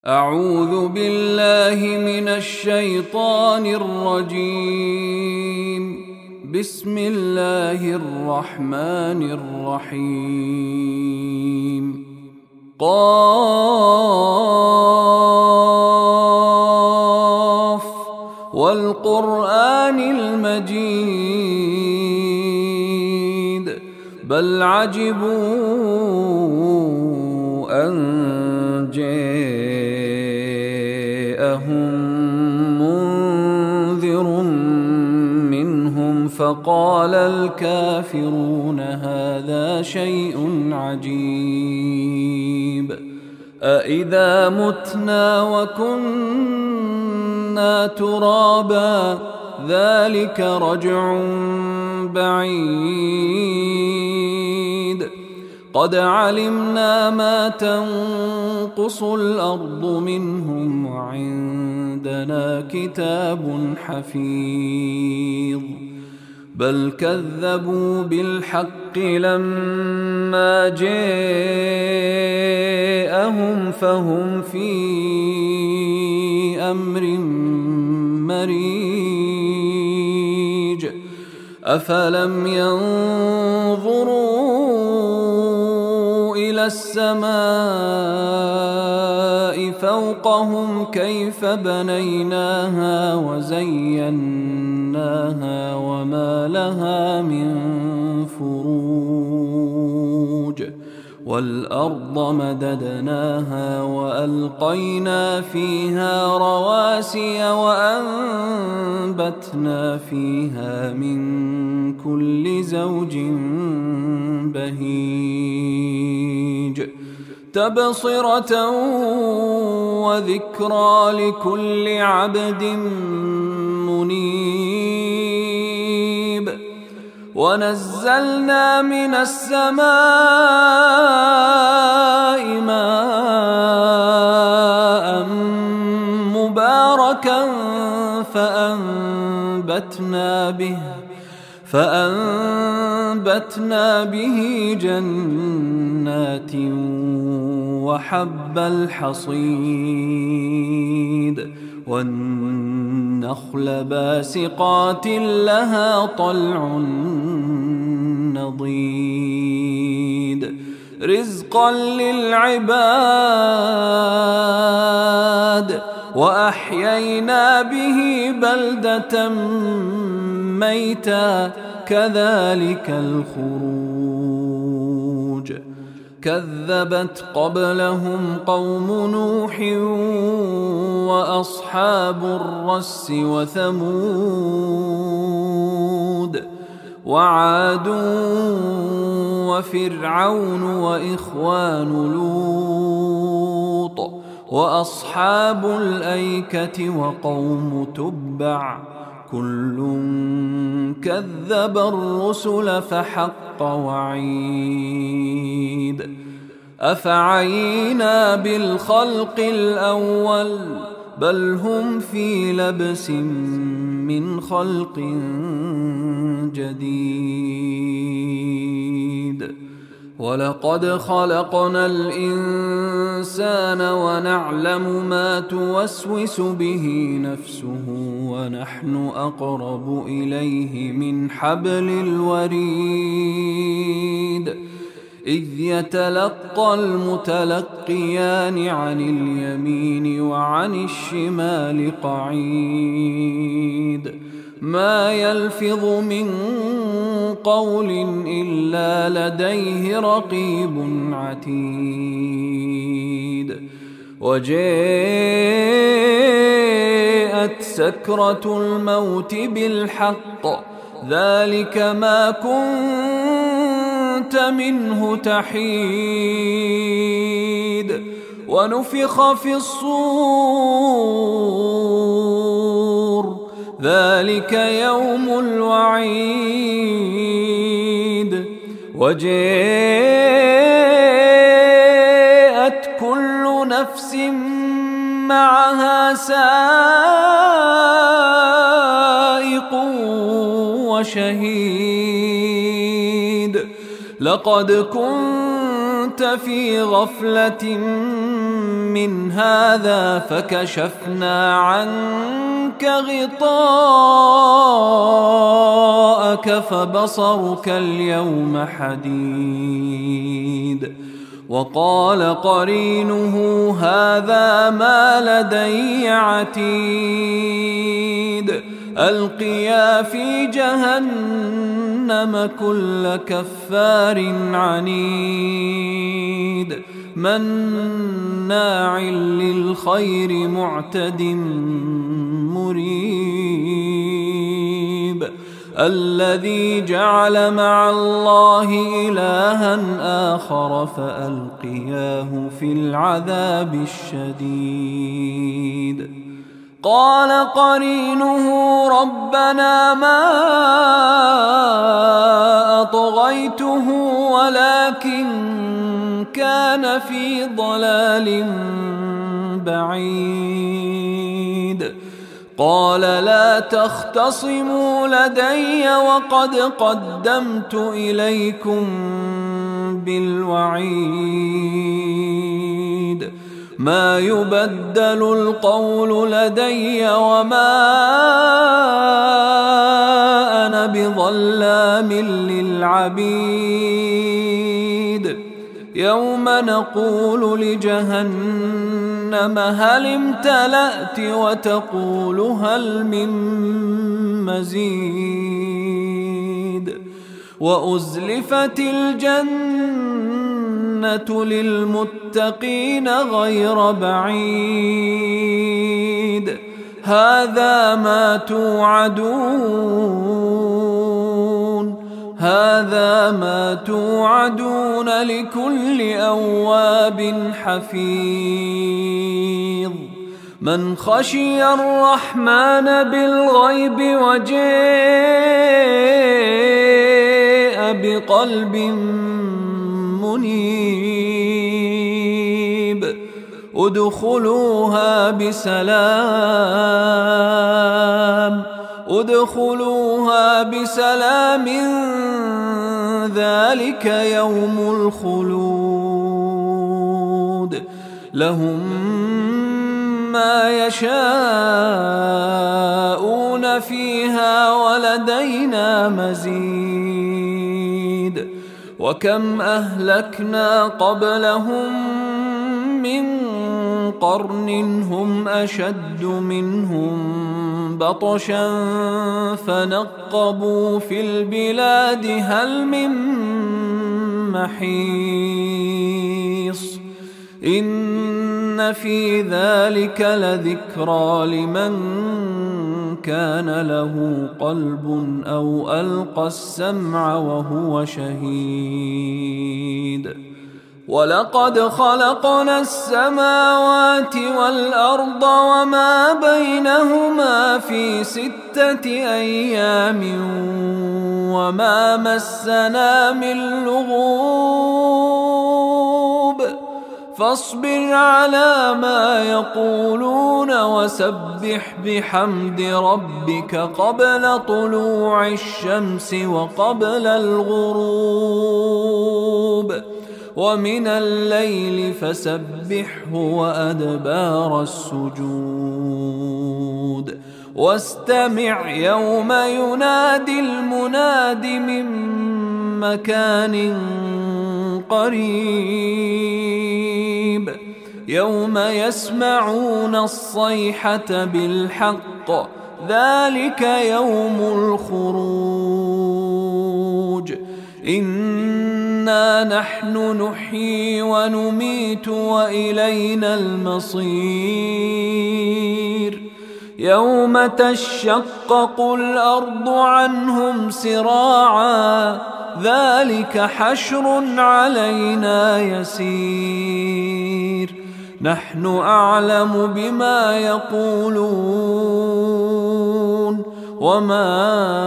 أعوذ بالله من الشيطان الرجيم. بسم الله الرحمن الرحيم. قاف والقرآن المجيد بل عجبوا أن جاءهم منذر منهم فقال الكافرون هذا شيء عجيب أإذا متنا وكنا ترابا ذلك رجع بعيد قد علمنا ما تنقص الأرض منهم وعندنا كتاب حفيظ بل كذبوا بالحق لما جاءهم فهم في أمر مريج أفلم ينظروا إلى السماء فوقهم كيف بنيناها وزيناها وما لها من فروج والأرض مددناها وألقينا فيها رواسي وأنبتنا فيها من كل زوج بهيج تبصرة وذكرى لكل عبد منيب ونزلنا من السماء ماء مباركا فأنبتنا به جنات وحب الحصيد والنخل باسقات لها طلع نضيد رزقا للعباد وأحيينا به بلدة ميتا كذلك الخروج كذبت قبلهم قوم نوح وأصحاب الرس وثمود وعاد وفرعون وإخوان لوط وأصحاب الأيكة وقوم تبع كل كذب الرسل فحق وعيد أفعينا بالخلق الأول بل هم في لبس من خلق جديد ولقد خلقنا الإنسان ونعلم ما توسوس به نفسه ونحن أقرب إليه من حبل الوريد إذ يتلقى المتلقيان عن اليمين وعن الشمال قعيد ما يلفظ من قول إلا لديه رقيب عتيد وجاءت سكرة الموت بالحق ذلك ما كنت منه تحيد ونفخ في الصور ذلك يوم الوعيد وجاءت كل نفس معها سائق وشهيد لقد كنت في غفلة من هذا فكشفنا عنك غطاءك فبصرك اليوم حديد. وقال قرينه هذا ما لدي عتيد. ألقيا في جهنم كل كفار عنيد مناع للخير معتد مريب. الذي جعل مع الله إلها آخر فألقياه في العذاب الشديد. قال قرينه ربنا ما أطغيته ولكن كان في ضلال بعيد. قال لا تختصموا لدي وقد قدمت إليكم بالوعيد. ما يبدل القول لدي وما أنا بظلام للعبيد. يوم نقول لجهنم هل امتلأت وتقول هل من مزيد. وأزلفت الجنة للمتقين غير بعيد. هذا ما توعدون لكل أواب حفيظ. من خشي الرحمن بالغيب وجاء بقلب منيب. ادخلوها بسلام ذلك يوم الخلود. لهم ما يشاءون فيها ولدينا مزيد. وكم أهلكنا قبلهم من قرن هم أشد منهم بطشا فنقبوا في البلاد هل من محيص. إن في ذلك لذكرى لمن كان له قلب أو ألقى السمع وهو شهيد. ولقد خلقنا السماوات والأرض وما بينهما في 6 أيام وما مسنا من لغوب. فاصبر على ما يقولون وسبح بحمد ربك قبل طلوع الشمس وقبل الغروب ومن الليل فسبحه وأدبار السجود. واستمع يوم ينادي المناد من مكان قريب. يوم يسمعون الصيحة بالحق ذلك يوم الخروج. إنا نحن نحيي ونميت وإلينا المصير. يوم تشقق الأرض عنهم سراعا ذلك حشر علينا يسير. نحن أعلم بما يقولون وما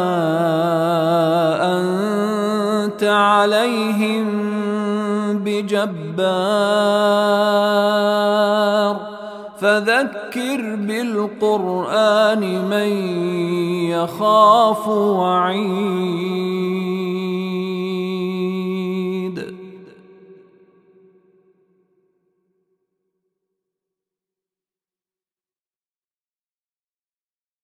أنت عليهم بجبار. فذكر بالقرآن من يخاف وعيد.